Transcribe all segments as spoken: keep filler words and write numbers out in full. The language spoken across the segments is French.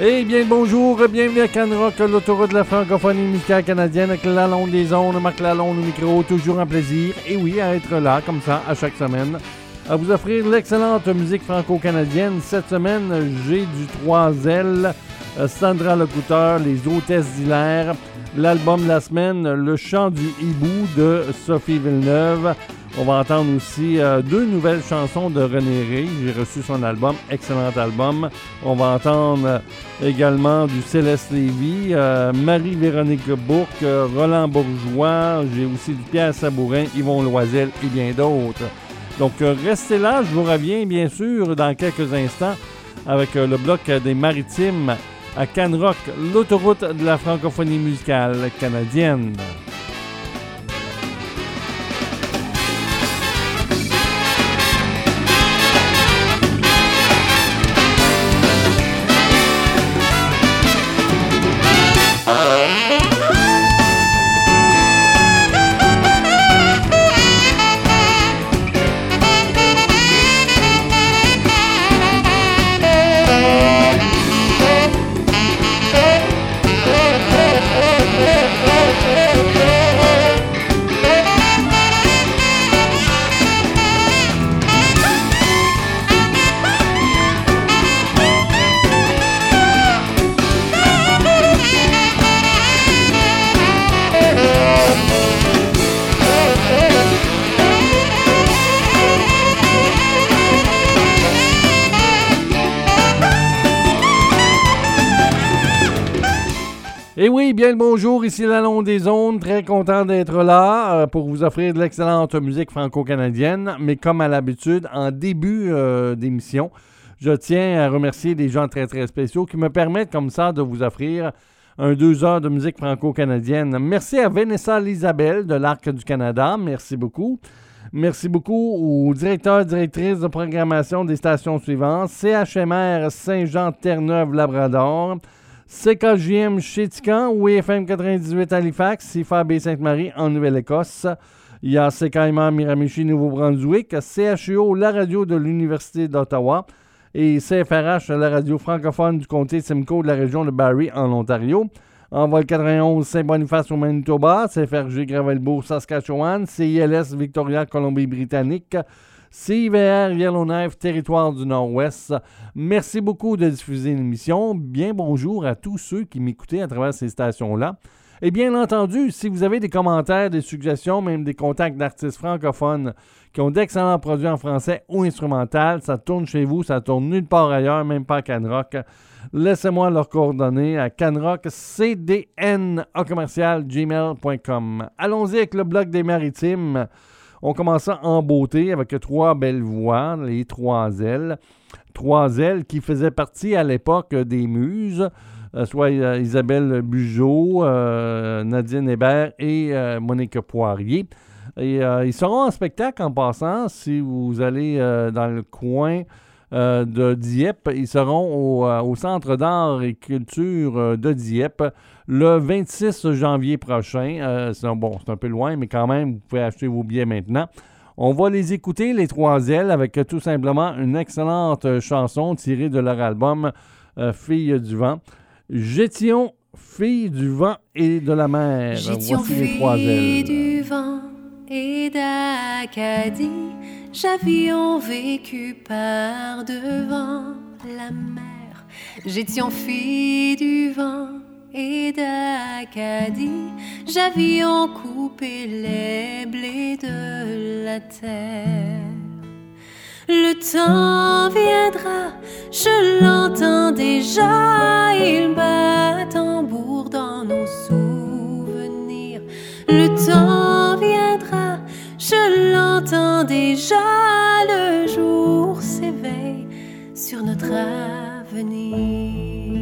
Eh bien, bonjour, bienvenue à Canrock, l'autoroute de la francophonie musicale canadienne avec Lalonde des ondes, Marc Lalonde au micro, toujours un plaisir. Et oui, à être là, comme ça, à chaque semaine, à vous offrir l'excellente musique franco-canadienne. Cette semaine, j'ai du trois L, Sandra Lecouteur, Les Hôtesses d'Hilaire, l'album de la semaine, Le chant du hibou de Sophie Villeneuve. On va entendre aussi euh, deux nouvelles chansons de René Ré. J'ai reçu son album, excellent album. On va entendre euh, également du Céleste Lévy, euh, Marie-Véronique Bourque, euh, Roland Bourgeois. J'ai aussi du Pierre Sabourin, Yvon Loisel et bien d'autres. Donc euh, restez là, je vous reviens bien sûr dans quelques instants avec euh, le bloc des Maritimes à Canrock, l'autoroute de la francophonie musicale canadienne. Et oui, bien le bonjour, ici Lalonde des ondes, très content d'être là euh, pour vous offrir de l'excellente musique franco-canadienne, mais comme à l'habitude, en début euh, d'émission, je tiens à remercier des gens très très spéciaux qui me permettent comme ça de vous offrir un deux heures de musique franco-canadienne. Merci à Vanessa Lisabelle de l'Arc du Canada, merci beaucoup. Merci beaucoup au directeur, directrice de programmation des stations suivantes, C H M R Saint-Jean-Terre-Neuve-Labrador, C K J M Chétican, W F M quatre-vingt-dix-huit Halifax, C F A B Sainte-Marie en Nouvelle-Écosse. Il y a C K M R Miramichi, Nouveau-Brunswick, C H U O, la radio de l'Université d'Ottawa et C F R H, la radio francophone du comté de Simcoe de la région de Barrie en Ontario. Envol quatre-vingt-onze Saint-Boniface au Manitoba, C F R G Gravelbourg, Saskatchewan, C I L S Victoria, Colombie-Britannique, C I V R Yellowknife, territoire du Nord-Ouest. Merci beaucoup de diffuser l'émission. Bien bonjour à tous ceux qui m'écoutaient à travers ces stations-là. Et bien entendu, si vous avez des commentaires, des suggestions, même des contacts d'artistes francophones qui ont d'excellents produits en français ou instrumental, ça tourne chez vous, ça tourne nulle part ailleurs, même pas à Canrock. Laissez-moi leurs coordonnées à canrockcdn à commercial gmail point com. Allons-y avec le bloc des Maritimes. On commence en beauté avec trois belles voix, les trois L. Trois L qui faisaient partie à l'époque des Muses, euh, soit euh, Isabelle Bugeaud, euh, Nadine Hébert et euh, Monique Poirier. Et euh, ils seront en spectacle en passant, si vous allez euh, dans le coin euh, de Dieppe. Ils seront au, euh, au Centre d'art et culture euh, de Dieppe le vingt-six janvier prochain. Euh, c'est, un, bon, c'est un peu loin, mais quand même, vous pouvez acheter vos billets maintenant. On va les écouter, les trois L, avec tout simplement une excellente chanson tirée de leur album euh, Filles du vent. J'étions filles du vent et de la mer. J'étions Voici les trois L. filles du vent et d'Acadie, j'avions vécu par devant la mer. J'étions filles du vent et d'Acadie, j'avions coupé les blés de la terre. Le temps viendra, je l'entends déjà, il bat tambour dans nos souvenirs. Le temps viendra, je l'entends déjà, le jour s'éveille sur notre avenir.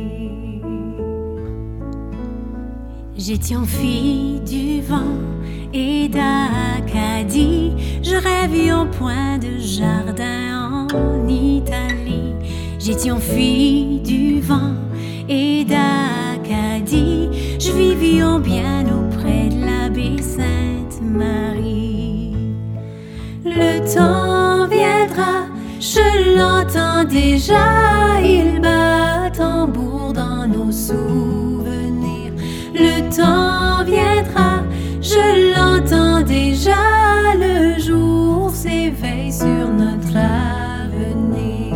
J'étions fille du vent et d'Acadie, je rêvais au point de jardin en Italie. J'étions fille du vent et d'Acadie, je vivions bien auprès de la baie Sainte-Marie. Le temps viendra, je l'entends déjà, il bat tambour dans souvenirs. Le temps viendra, je l'entends déjà, le jour s'éveille sur notre avenir.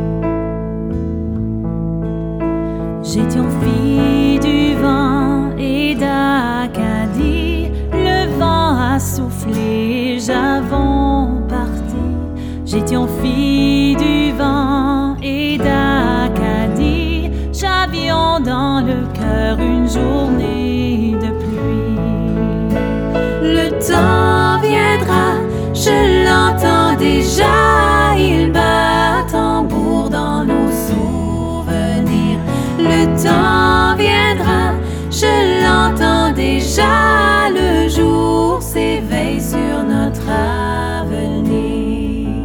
J'étais fille du vent et d'Acadie, le vent a soufflé, j'avons parti. J'étais fille du vent et d'Acadie, j'avions dans le cœur une journée de pluie. Le temps viendra, je l'entends déjà, il bat tambour dans nos souvenirs. Le temps viendra, je l'entends déjà, le jour s'éveille sur notre avenir.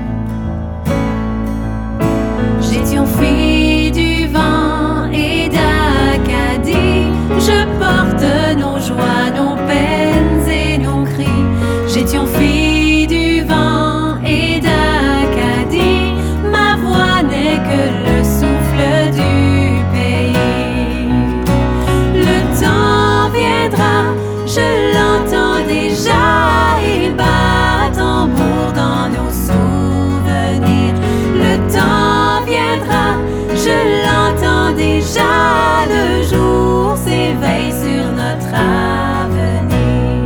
J'étais fille du vent et d'Acadie, je porte nos joies, nos peines et nos cris. J'étais fille du vent et d'Acadie, ma voix n'est que le souffle du pays. Le temps viendra, je l'entends déjà, il bat tambour dans nos souvenirs. Le temps viendra, je l'entends déjà, le jour s'éveille sur notre avenir.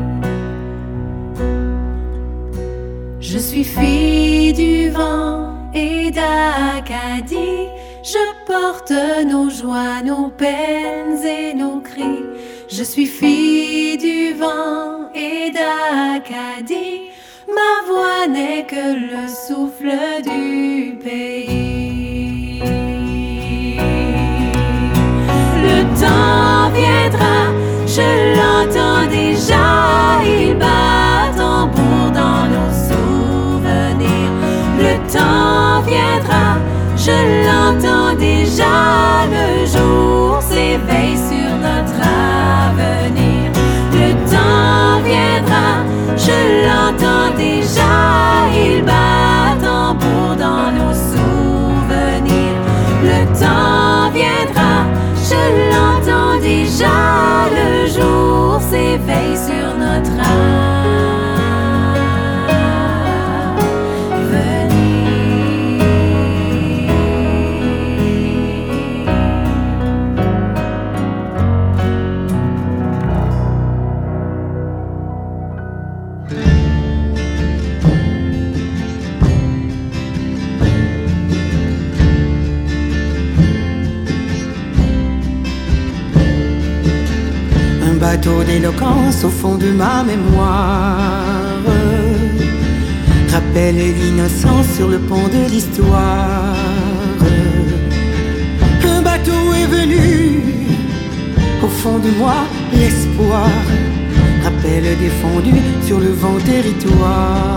Je suis fille du vent et d'Acadie, je porte nos joies, nos peines et nos cris. Je suis fille du vent et d'Acadie, ma voix n'est que le souffle du pays. Le temps viendra, je l'entends déjà, il bat tambour dans nos souvenirs. Le temps viendra, je l'entends déjà, le jour s'éveille sur notre avenir. Le temps viendra, je l'entends déjà, il bat tambour dans nos souvenirs. Le temps viendra, je l'entends déjà, le jour s'éveille sur notre avenir. Bateau d'éloquence au fond de ma mémoire rappelle l'innocence sur le pont de l'histoire. Un bateau est venu, au fond de moi l'espoir rappelle défendu sur le vent territoire.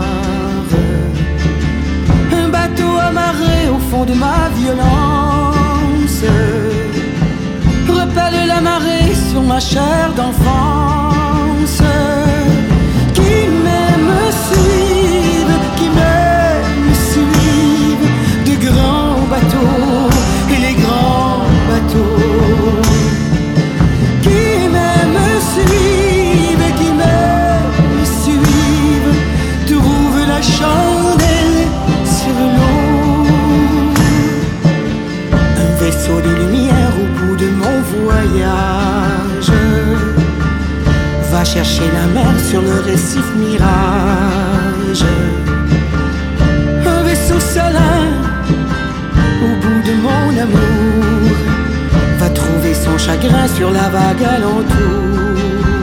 Un bateau amarré au fond de ma violence rappelle la marée sur ma chair d'enfance. Qui m'aime suive, qui m'aime suive, de grands bateaux et les grands bateaux. Qui m'aime suive, qui m'aime suive, trouve la chandelle sur l'eau. Un vaisseau de lumière au bout de mon voyage va chercher la mer sur le récif mirage. Un vaisseau salin au bout de mon amour va trouver son chagrin sur la vague alentour.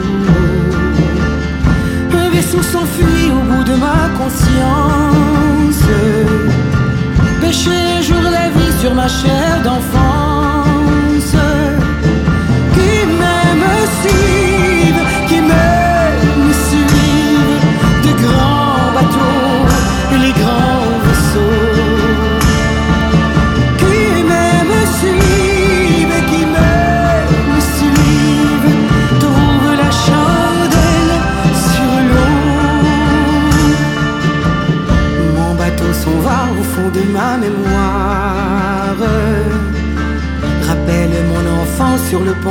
Un vaisseau s'enfuit au bout de ma conscience, pêcher un jour la vie sur ma chair d'enfance. Qui m'aime suive, qui m'aime suive, de grands bateaux et les grands vaisseaux. Qui m'aime suive, qui m'aime suive, trouve la chandelle sur l'eau. Mon bateau s'en va au fond de ma mémoire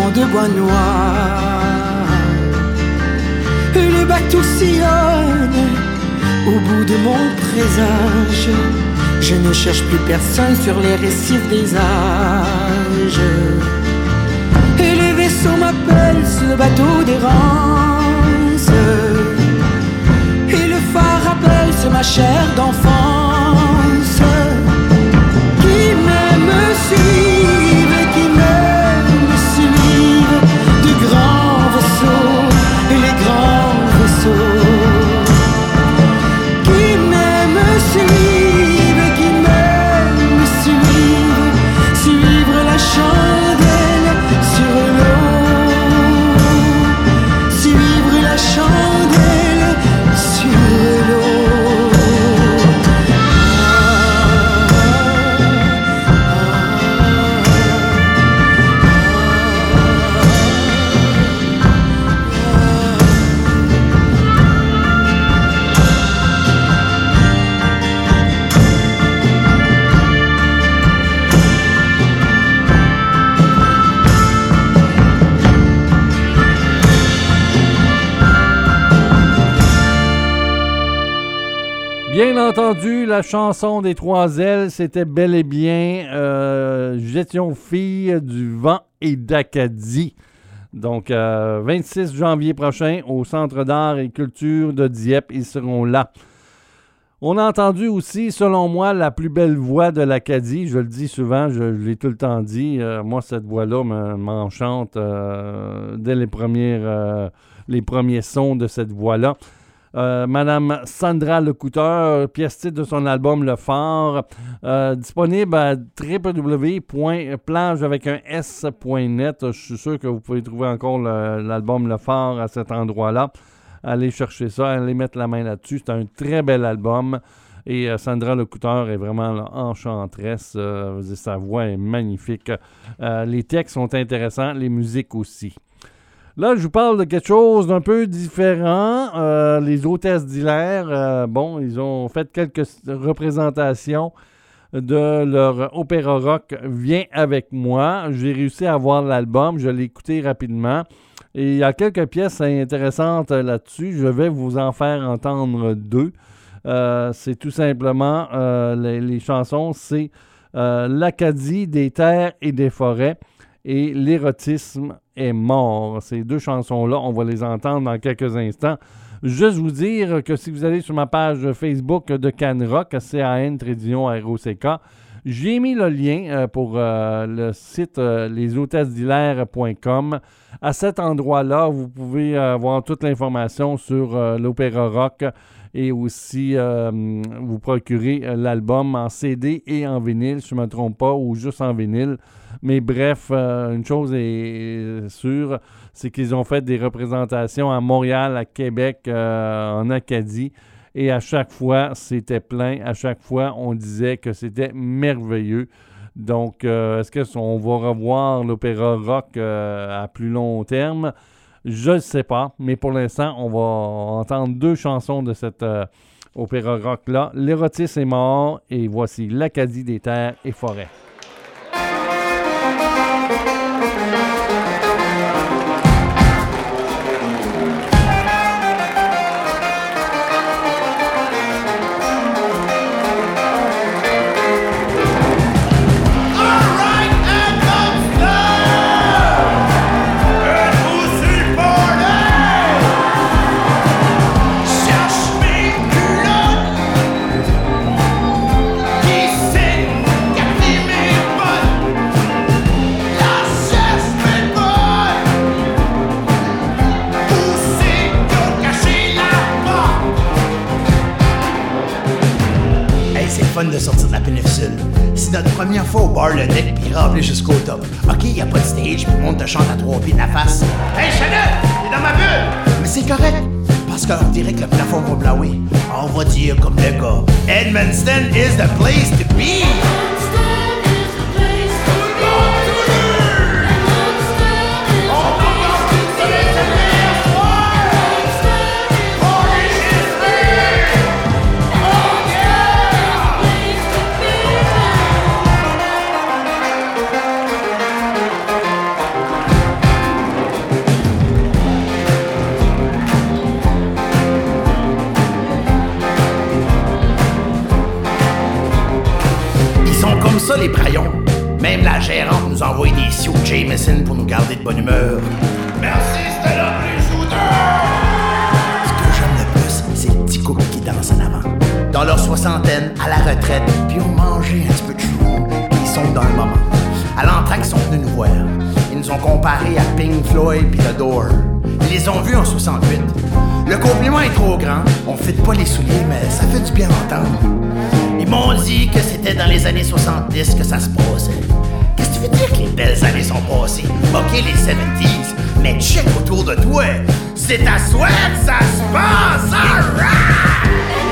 champs de bois noirs. Et le bateau sillonne au bout de mon présage. Je ne cherche plus personne sur les récifs des âges. Et les vaisseaux m'appellent sur le bateau d'errance. Et le phare appelle sur ma chair d'enfance. Qui m'aime me suive, qui m'aime me suive. De grands vaisseaux et les grands vaisseaux. Qui m'aime me suive, qui m'aime me suive. Suivre la chandelle sur l'eau. Suivre la chandelle sur l'eau. Bien entendu, la chanson des Trois Ailes, c'était bel et bien euh, J'étions fille du vent et d'Acadie. Donc, euh, vingt-six janvier prochain, au Centre d'art et culture de Dieppe, ils seront là. On a entendu aussi, selon moi, la plus belle voix de l'Acadie. Je le dis souvent, je, je l'ai tout le temps dit. Euh, moi, cette voix-là me, m'enchante euh, dès les, premières, euh, les premiers sons de cette voix-là. Euh, Madame Sandra Lecouteur, pièce titre de son album Le Phare, euh, disponible à w w w point plage avec un s point net. Je suis sûr que vous pouvez trouver encore le, l'album Le Phare à cet endroit-là. Allez chercher ça, allez mettre la main là-dessus. C'est un très bel album. Et euh, Sandra Lecouteur est vraiment là, enchanteresse. Euh, sa voix est magnifique. Euh, les textes sont intéressants, les musiques aussi. Là, je vous parle de quelque chose d'un peu différent. Euh, les hôtesses d'Hilaire, euh, bon, ils ont fait quelques représentations de leur opéra rock « Viens avec moi ». J'ai réussi à voir l'album, je l'ai écouté rapidement. Et il y a quelques pièces intéressantes là-dessus. Je vais vous en faire entendre deux. Euh, c'est tout simplement, euh, les, les chansons, c'est euh, « L'Acadie des terres et des forêts » et « L'érotisme est mort ». Ces deux chansons-là, on va les entendre dans quelques instants. Juste vous dire que si vous allez sur ma page Facebook de Canrock, C A N R O C K, j'ai mis le lien euh, pour euh, le site euh, les hôtesses d'hilaire point com. À cet endroit-là, vous pouvez avoir toute l'information sur euh, l'opéra rock et aussi euh, vous procurer euh, l'album en C D et en vinyle, si je ne me trompe pas, ou juste en vinyle. Mais bref, euh, une chose est sûre, c'est qu'ils ont fait des représentations à Montréal, à Québec, euh, en Acadie. Et à chaque fois, c'était plein. À chaque fois, on disait que c'était merveilleux. Donc, euh, est-ce qu'on va revoir l'opéra rock euh, à plus long terme? Je ne sais pas. Mais pour l'instant, on va entendre deux chansons de cet euh, opéra rock-là. L'érotisme est mort. Et voici l'Acadie des terres et forêts. De sortir de la péninsule. C'est notre première fois au bar le deck puis rempli jusqu'au top. Ok, y a pas de stage puis le monde te chante à trois pieds de la face. Hey Chanel, t'es dans ma bulle! Mais c'est correct, parce qu'on dirait que le plafond va blaouer. On va dire comme le gars, Edmundston is the place to be! médecine pour nous garder de bonne humeur. Merci, c'était là pour les shooters! Ce que j'aime le plus, c'est le petit couple qui danse en avant. Dans leur soixantaine, à la retraite, puis ont mangé un petit peu de chou, puis ils sont dans le moment. À l'entraque, ils sont venus nous voir. Ils nous ont comparés à Pink Floyd puis The Doors. Ils les ont vus en soixante-huit. Le compliment est trop grand, on fit pas les souliers, mais ça fait du bien d'entendre. Ils m'ont dit que c'était dans les années soixante-dix que ça se passait. Qu'est-ce que tu veux dire que les belles années sont passées? Ok, les soixante-dix, mais check autour de toi. C'est à souhait, ça se passe, alright!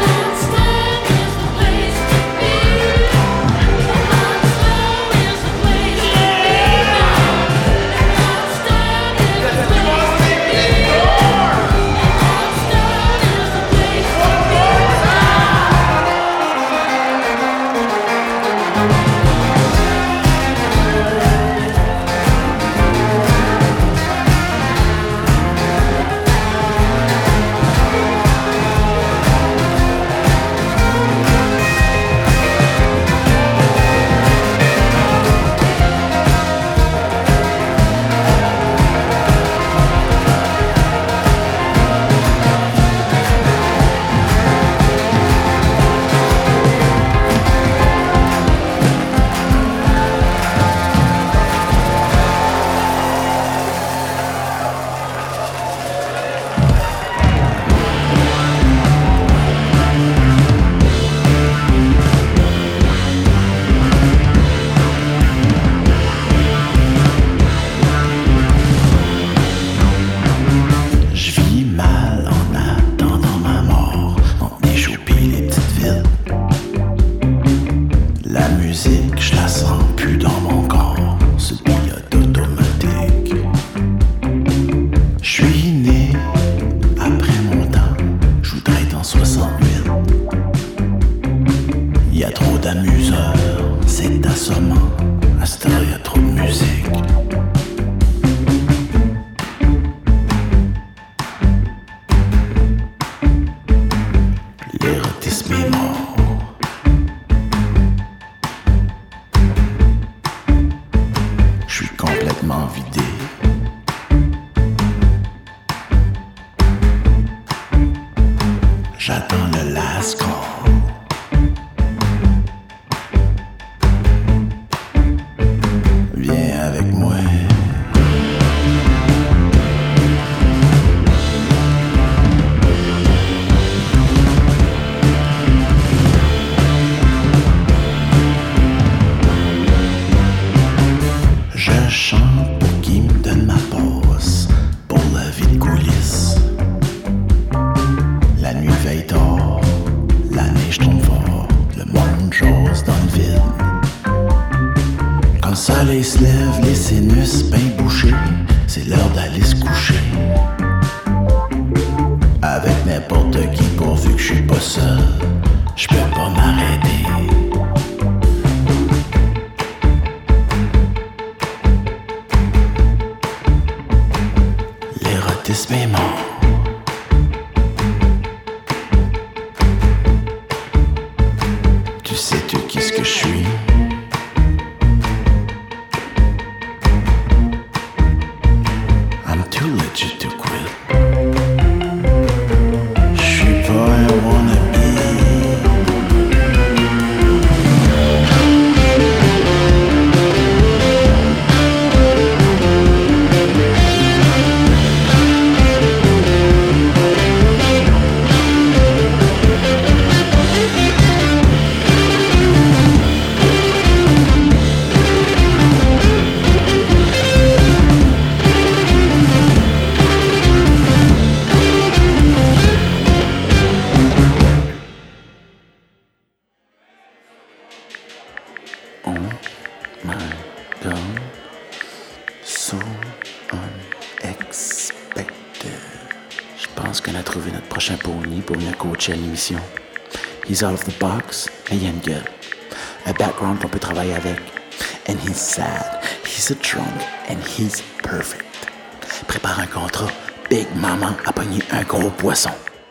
À l'émission. He's out of the box, mais il y a une gueule. Un background qu'on peut travailler avec. And he's sad, he's a drunk, and he's perfect. Prépare un contrat. Big Mama a pogné un gros poisson.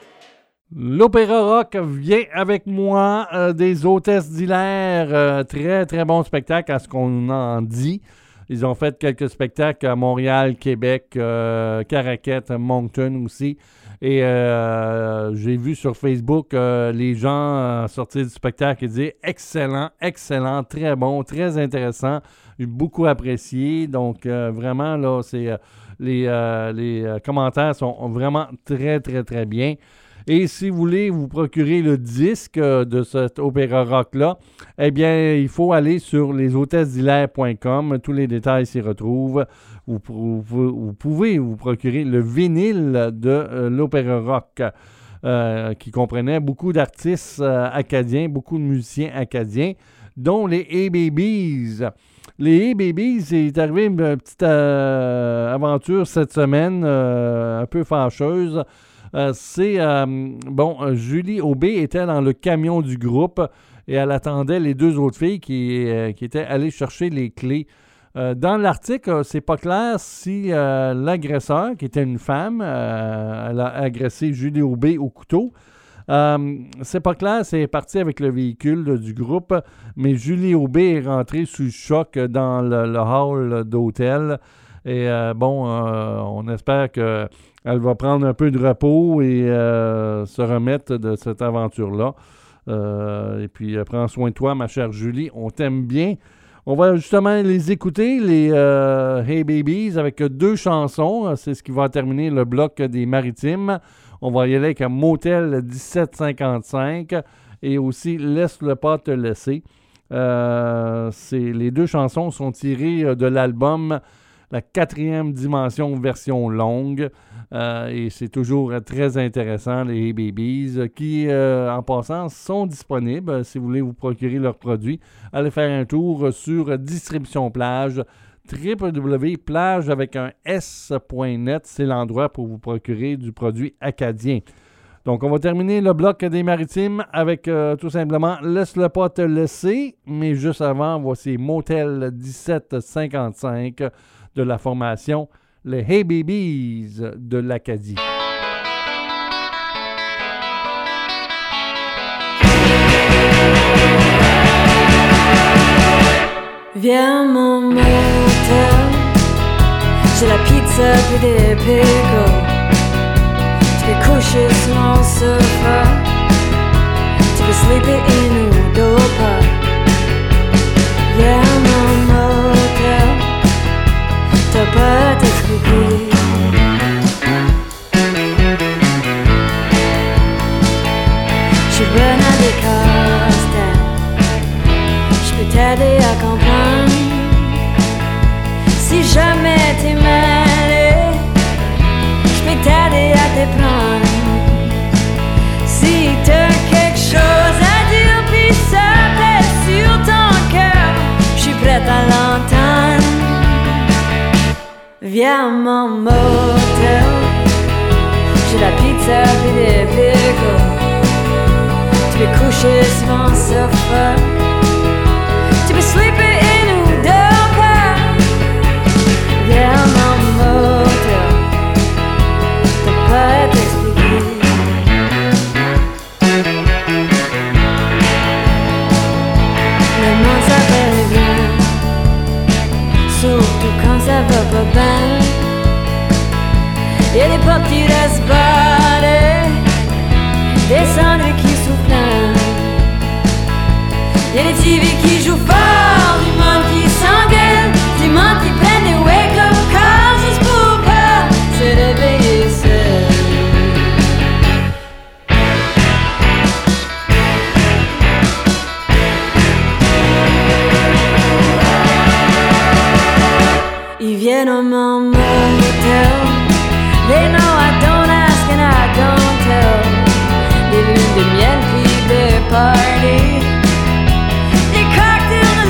L'Opéra Rock vient avec moi euh, des Hôtesses d'Hilaire. Euh, très, très bon spectacle à ce qu'on en dit. Ils ont fait quelques spectacles à Montréal, Québec, euh, Caraquette, Moncton aussi. Et euh, j'ai vu sur Facebook euh, les gens euh, sortir du spectacle et dire « Excellent, excellent, très bon, très intéressant, beaucoup apprécié. » Donc euh, vraiment, là, c'est euh, les, euh, les euh, commentaires sont vraiment très, très, très bien. Et si vous voulez vous procurer le disque de cet opéra rock-là, eh bien, il faut aller sur les hôtesses d'hilaire point com. Tous les détails s'y retrouvent. Vous, vous, vous pouvez vous procurer le vinyle de euh, l'opéra rock euh, qui comprenait beaucoup d'artistes euh, acadiens, beaucoup de musiciens acadiens, dont les A-Babies. Les A-Babies, c'est arrivé une petite euh, aventure cette semaine, euh, un peu fâcheuse. Euh, c'est, euh, bon, Julie Aubé était dans le camion du groupe et elle attendait les deux autres filles qui, euh, qui étaient allées chercher les clés. Euh, dans l'article, c'est pas clair si euh, l'agresseur, qui était une femme, euh, elle a agressé Julie Aubé au couteau. Euh, c'est pas clair, c'est parti avec le véhicule là, du groupe, mais Julie Aubé est rentrée sous choc dans le, le hall d'hôtel. Et euh, bon, euh, on espère qu'elle va prendre un peu de repos et euh, se remettre de cette aventure-là. Euh, et puis, euh, prends soin de toi, ma chère Julie. On t'aime bien. On va justement les écouter, les euh, Hey Babies, avec deux chansons. C'est ce qui va terminer le bloc des Maritimes. On va y aller avec un Motel dix-sept cinquante-cinq et aussi Laisse-le pas te laisser. Euh, c'est, les deux chansons sont tirées de l'album La quatrième dimension version longue. Euh, et c'est toujours très intéressant, les Hey Babies, qui, euh, en passant, sont disponibles. Si vous voulez vous procurer leurs produits, allez faire un tour sur Distribution Plage, w w w point plage avec un s point net. C'est l'endroit pour vous procurer du produit acadien. Donc, on va terminer le bloc des Maritimes avec euh, tout simplement « Laisse-le pas te laisser ». Mais juste avant, voici Motel dix-sept cinquante-cinq de la formation les Hey Babies de l'Acadie. Viens mon motel, j'ai la pizza puis des pickles. Tu peux coucher sur mon sofa, tu peux sleeper in ou dopa. Viens mon motel, t'as pas à t'expliquer. J'suis bonne à des casse-têtes, j'peux t'aider à comprendre. Si jamais t'es mêlé, j'peux t'aider à te prendre. Si t'as quelque chose à dire pis ça pèse sur ton cœur, j'suis prête à l'entendre. Viens à mon motel, j'ai la pizza pis des pickles. Tu peux coucher sur mon sofa, tu peux sleeper in ou dopa. Viens à mon motel, t'as pas à t'expliquer. Le monde s'appelle bien, surtout quand ça va pas bien. Y'a des portes qui restent barrées, des cendres qui soufflent. Y'a des T V qui jouent fort, du monde qui s'engueule, du monde qui prennent des wake-up calls juste pour pas se réveiller seul. Ils viennent au mon motel, they know I don't ask and I don't tell. Des lunes de miel puis des parties, des cocktails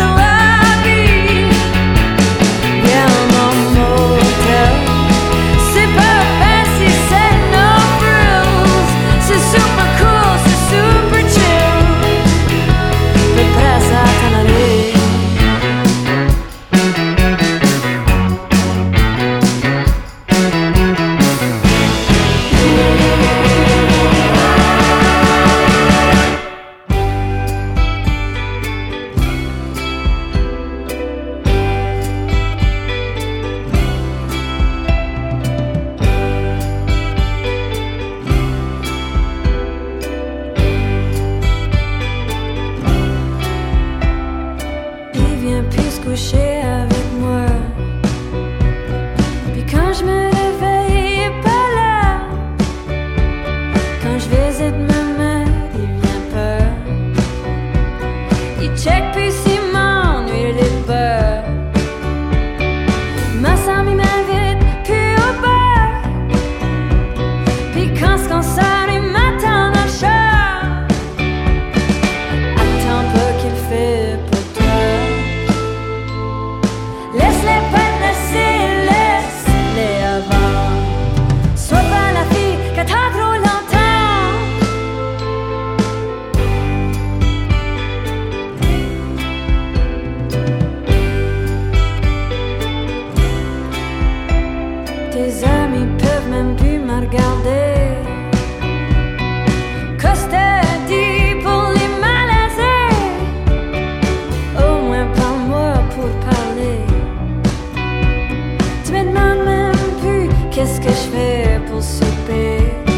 regarder. Costadie pour les malaisés. Au moins parle-moi pour parler. Tu me demandes même plus qu'est-ce que je fais pour souper.